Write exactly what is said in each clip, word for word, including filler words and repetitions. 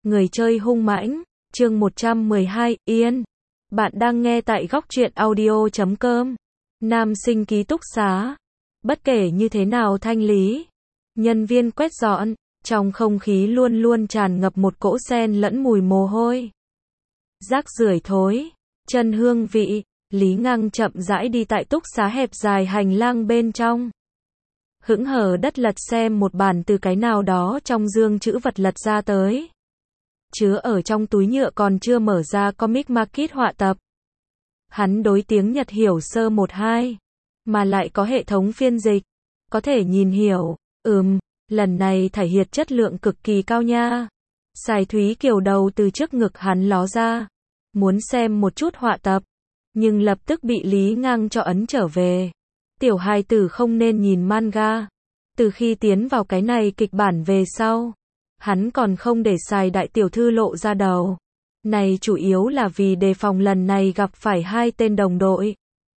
Người chơi hung mãnh, chương một trăm mười hai, Yên. Bạn đang nghe tại góc truyện audio chấm com. Nam sinh ký túc xá. Bất kể như thế nào thanh lý, nhân viên quét dọn, trong không khí luôn luôn tràn ngập một cỗ sen lẫn mùi mồ hôi. Rác rưởi thối, chân hương vị, Lý Ngang chậm rãi đi tại túc xá hẹp dài hành lang bên trong. Hững hờ đất lật xem một bản từ cái nào đó trong dương chữ vật lật ra tới. Chứa ở trong túi nhựa còn chưa mở ra comic market họa tập. Hắn đối tiếng Nhật hiểu sơ một hai, mà lại có hệ thống phiên dịch, có thể nhìn hiểu. Ừm, lần này thể hiện chất lượng cực kỳ cao nha. Sài Thúy Kiều đầu từ trước ngực hắn ló ra, muốn xem một chút họa tập, nhưng lập tức bị Lý Ngang cho ấn trở về. Tiểu hài tử không nên nhìn manga. Từ khi tiến vào cái này kịch bản về sau, hắn còn không để Sài đại tiểu thư lộ ra đầu. Này chủ yếu là vì đề phòng lần này gặp phải hai tên đồng đội.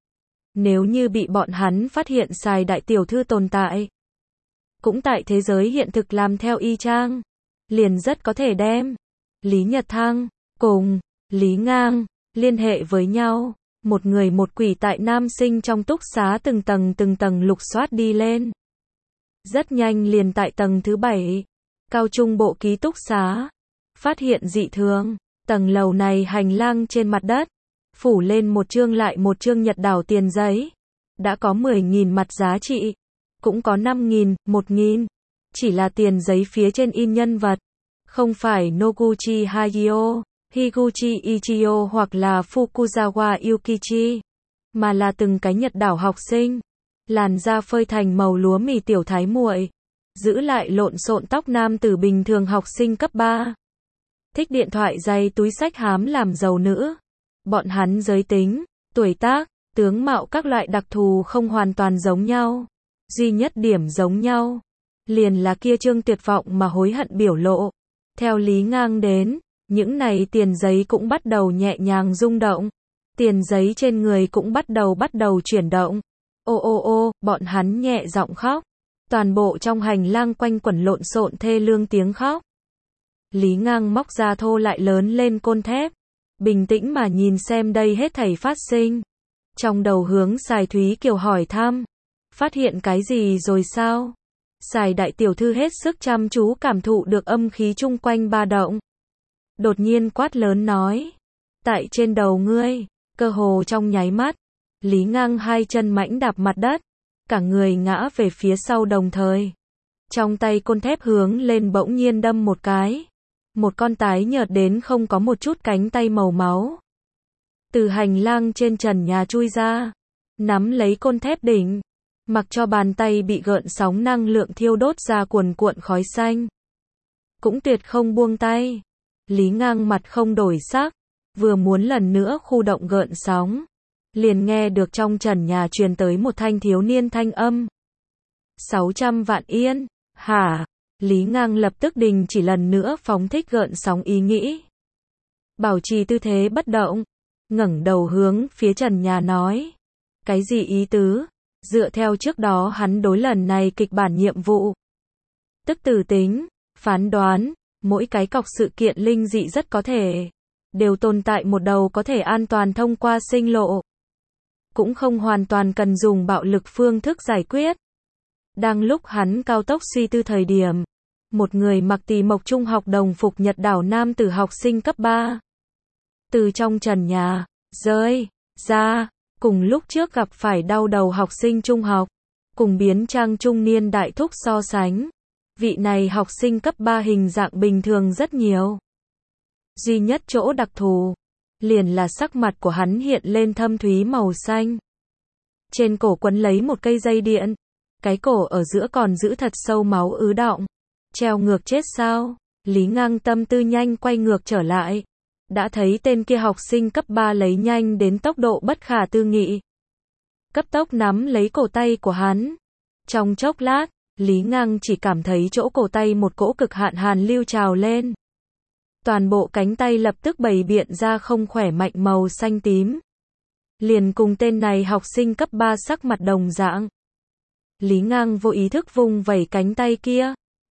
Nếu như bị bọn hắn phát hiện Sài đại tiểu thư tồn tại, cũng tại thế giới hiện thực làm theo y chang, liền rất có thể đem Lý Nhật Thăng cùng Lý Ngang liên hệ với nhau. Một người một quỷ tại nam sinh trong túc xá từng tầng từng tầng lục soát đi lên. Rất nhanh liền tại tầng thứ bảy, cao trung bộ ký túc xá, phát hiện dị thường. Tầng lầu này hành lang trên mặt đất, phủ lên một chương lại một chương nhật đảo tiền giấy. Đã có mười nghìn mặt giá trị, cũng có năm nghìn, một nghìn. Chỉ là tiền giấy phía trên in nhân vật, không phải Noguchi Hayao, Higuchi Ichio hoặc là Fukuzawa Yukichi, mà là từng cái nhật đảo học sinh, làn da phơi thành màu lúa mì tiểu thái muội, giữ lại lộn xộn tóc nam tử bình thường học sinh cấp ba. Thích điện thoại giày túi xách hám làm giàu nữ. Bọn hắn giới tính, tuổi tác, tướng mạo các loại đặc thù không hoàn toàn giống nhau. Duy nhất điểm giống nhau, liền là kia trương tuyệt vọng mà hối hận biểu lộ. Theo Lý Ngang đến, những này tiền giấy cũng bắt đầu nhẹ nhàng rung động. Tiền giấy trên người cũng bắt đầu bắt đầu chuyển động. Ô ô ô, bọn hắn nhẹ giọng khóc. Toàn bộ trong hành lang quanh quẩn lộn xộn thê lương tiếng khóc. Lý Ngang móc ra thô lại lớn lên côn thép, bình tĩnh mà nhìn xem đây hết thảy phát sinh. Trong đầu hướng Sài Thúy Kiều hỏi thăm, phát hiện cái gì rồi sao? Sài đại tiểu thư hết sức chăm chú cảm thụ được âm khí chung quanh ba động. Đột nhiên quát lớn nói, tại trên đầu ngươi. Cơ hồ trong nháy mắt, Lý Ngang hai chân mãnh đạp mặt đất, cả người ngã về phía sau đồng thời. Trong tay côn thép hướng lên bỗng nhiên đâm một cái. Một con tái nhợt đến không có một chút cánh tay màu máu, từ hành lang trên trần nhà chui ra, nắm lấy côn thép đỉnh, mặc cho bàn tay bị gợn sóng năng lượng thiêu đốt ra cuồn cuộn khói xanh. Cũng tuyệt không buông tay. Lý Ngang mặt không đổi sắc, vừa muốn lần nữa khu động gợn sóng, liền nghe được trong trần nhà truyền tới một thanh thiếu niên thanh âm. sáu trăm vạn yên, hả? Lý Ngang lập tức đình chỉ lần nữa phóng thích gợn sóng ý nghĩ. Bảo trì tư thế bất động, ngẩng đầu hướng phía trần nhà nói. Cái gì ý tứ? Dựa theo trước đó hắn đối lần này kịch bản nhiệm vụ. Tức từ tính, phán đoán, mỗi cái cọc sự kiện linh dị rất có thể đều tồn tại một đầu có thể an toàn thông qua sinh lộ. Cũng không hoàn toàn cần dùng bạo lực phương thức giải quyết. Đang lúc hắn cao tốc suy tư thời điểm, một người mặc tỳ mộc trung học đồng phục nhật đảo nam tử học sinh cấp ba. Từ trong trần nhà, rơi ra, cùng lúc trước gặp phải đau đầu học sinh trung học, cùng biến trang trung niên đại thúc so sánh. Vị này học sinh cấp ba hình dạng bình thường rất nhiều. Duy nhất chỗ đặc thù, liền là sắc mặt của hắn hiện lên thâm thúy màu xanh. Trên cổ quấn lấy một cây dây điện, cái cổ ở giữa còn giữ thật sâu máu ứ đọng. Treo ngược chết sao? Lý Ngang tâm tư nhanh quay ngược trở lại. Đã thấy tên kia học sinh cấp ba lấy nhanh đến tốc độ bất khả tư nghị. Cấp tốc nắm lấy cổ tay của hắn. Trong chốc lát, Lý Ngang chỉ cảm thấy chỗ cổ tay một cỗ cực hạn hàn lưu trào lên. Toàn bộ cánh tay lập tức bày biện ra không khỏe mạnh màu xanh tím. Liền cùng tên này học sinh cấp ba sắc mặt đồng dạng. Lý Ngang vô ý thức vung vẩy cánh tay kia.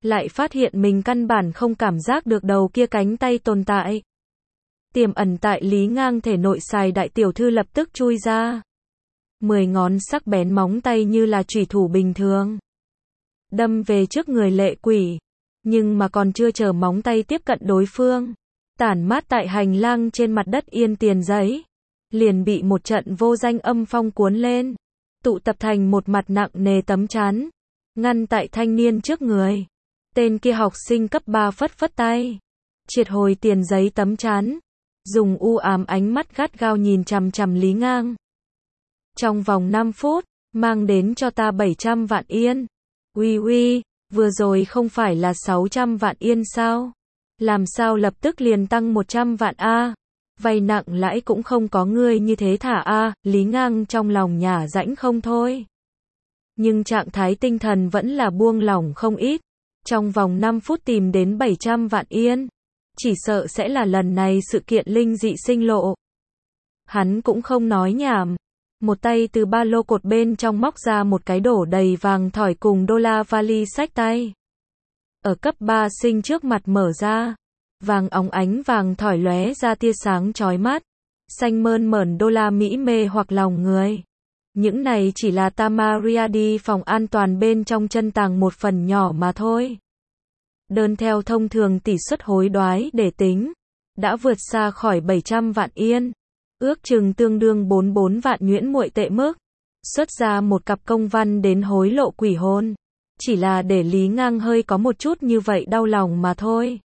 lại phát hiện mình căn bản không cảm giác được đầu kia cánh tay tồn tại. Tiềm ẩn tại Lý Ngang thể nội xài đại tiểu thư lập tức chui ra. Mười ngón sắc bén móng tay như là chủy thủ bình thường. Đâm về trước người lệ quỷ. Nhưng mà còn chưa chờ móng tay tiếp cận đối phương. Tản mát tại hành lang trên mặt đất yên tiền giấy. Liền bị một trận vô danh âm phong cuốn lên. Tụ tập thành một mặt nặng nề tấm chắn. Ngăn tại thanh niên trước người. Tên kia học sinh cấp ba phất phất tay. Triệt hồi tiền giấy tấm chắn. Dùng u ám ánh mắt gắt gao nhìn chằm chằm Lý Ngang. Trong vòng năm phút, mang đến cho ta bảy trăm vạn yên. Uy uy, vừa rồi không phải là sáu trăm vạn yên sao? Làm sao lập tức liền tăng một trăm vạn a? Vay nặng lãi cũng không có ngươi như thế thả a, Lý Ngang trong lòng nhả rãnh không thôi. Nhưng trạng thái tinh thần vẫn là buông lỏng không ít. Trong vòng năm phút tìm đến bảy trăm vạn yên. Chỉ sợ sẽ là lần này sự kiện linh dị sinh lộ. Hắn cũng không nói nhảm. Một tay từ ba lô cột bên trong móc ra một cái đổ đầy vàng thỏi cùng đô la vali xách tay. Ở cấp ba sinh trước mặt mở ra. Vàng óng ánh vàng thỏi lóe ra tia sáng chói mắt. Xanh mơn mởn đô la Mỹ mê hoặc lòng người. Những này chỉ là Tamaria đi phòng an toàn bên trong chân tàng một phần nhỏ mà thôi. Đơn theo thông thường tỷ suất hối đoái để tính. Đã vượt xa khỏi bảy trăm vạn yên. Ước chừng tương đương bốn mươi bốn vạn nhuyễn muội tệ mức. Xuất ra một cặp công văn đến hối lộ quỷ hồn. Chỉ là để Lý Ngang hơi có một chút như vậy đau lòng mà thôi.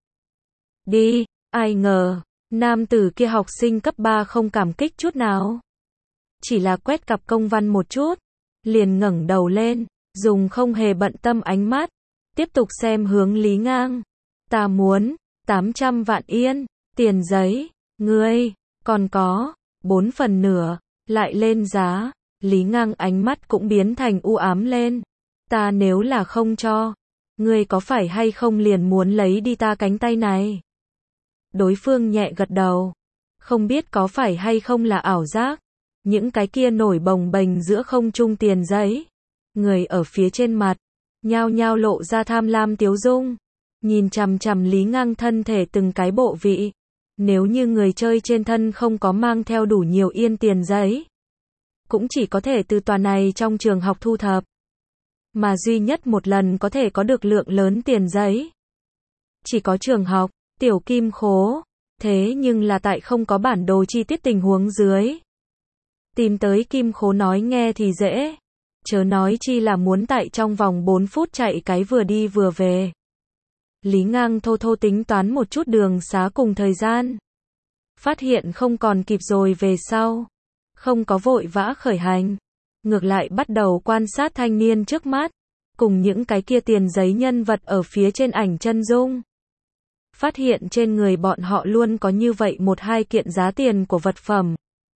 Đi, ai ngờ, nam tử kia học sinh cấp ba không cảm kích chút nào. Chỉ là quét cặp công văn một chút, liền ngẩng đầu lên, dùng không hề bận tâm ánh mắt, tiếp tục xem hướng Lý Ngang. Ta muốn, tám trăm vạn yên, tiền giấy, ngươi, còn có, bốn phần nửa, lại lên giá, Lý Ngang ánh mắt cũng biến thành u ám lên. Ta nếu là không cho, ngươi có phải hay không liền muốn lấy đi ta cánh tay này? Đối phương nhẹ gật đầu, không biết có phải hay không là ảo giác. Những cái kia nổi bồng bềnh giữa không trung tiền giấy. Người ở phía trên mặt, nhao nhao lộ ra tham lam tiếu dung. Nhìn chằm chằm Lý Ngang thân thể từng cái bộ vị. Nếu như người chơi trên thân không có mang theo đủ nhiều yên tiền giấy, cũng chỉ có thể từ tòa này trong trường học thu thập. Mà duy nhất một lần có thể có được lượng lớn tiền giấy. Chỉ có trường học, tiểu kim khố. Thế nhưng là tại không có bản đồ chi tiết tình huống dưới. Tìm tới kim khố nói nghe thì dễ. Chớ nói chi là muốn tại trong vòng bốn phút chạy cái vừa đi vừa về. Lý Ngang thô thô tính toán một chút đường xá cùng thời gian. Phát hiện không còn kịp rồi về sau. Không có vội vã khởi hành. Ngược lại bắt đầu quan sát thanh niên trước mắt. Cùng những cái kia tiền giấy nhân vật ở phía trên ảnh chân dung. Phát hiện trên người bọn họ luôn có như vậy một hai kiện giá tiền của vật phẩm.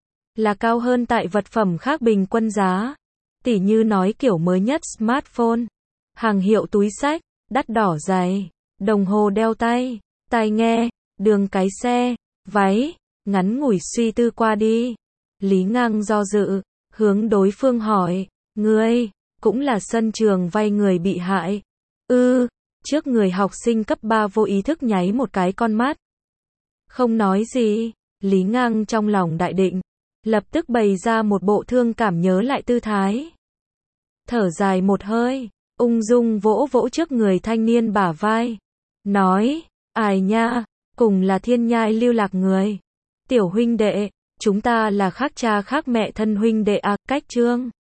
Là cao hơn tại vật phẩm khác bình quân giá. Tỉ như nói kiểu mới nhất smartphone, hàng hiệu túi xách, đắt đỏ giày, đồng hồ đeo tay, tai nghe, đường cái xe, váy, ngắn ngủi suy tư qua đi. Lý Ngang do dự, hướng đối phương hỏi, ngươi, cũng là sân trường vay người bị hại. Ư, ừ, trước người học sinh cấp ba vô ý thức nháy một cái con mắt. Không nói gì, Lý Ngang trong lòng đại định. Lập tức bày ra một bộ thương cảm nhớ lại tư thái. Thở dài một hơi, ung dung vỗ vỗ trước người thanh niên bả vai. Nói, ai nha, cùng là thiên nhai lưu lạc người. Tiểu huynh đệ, chúng ta là khác cha khác mẹ thân huynh đệ à, cách trương.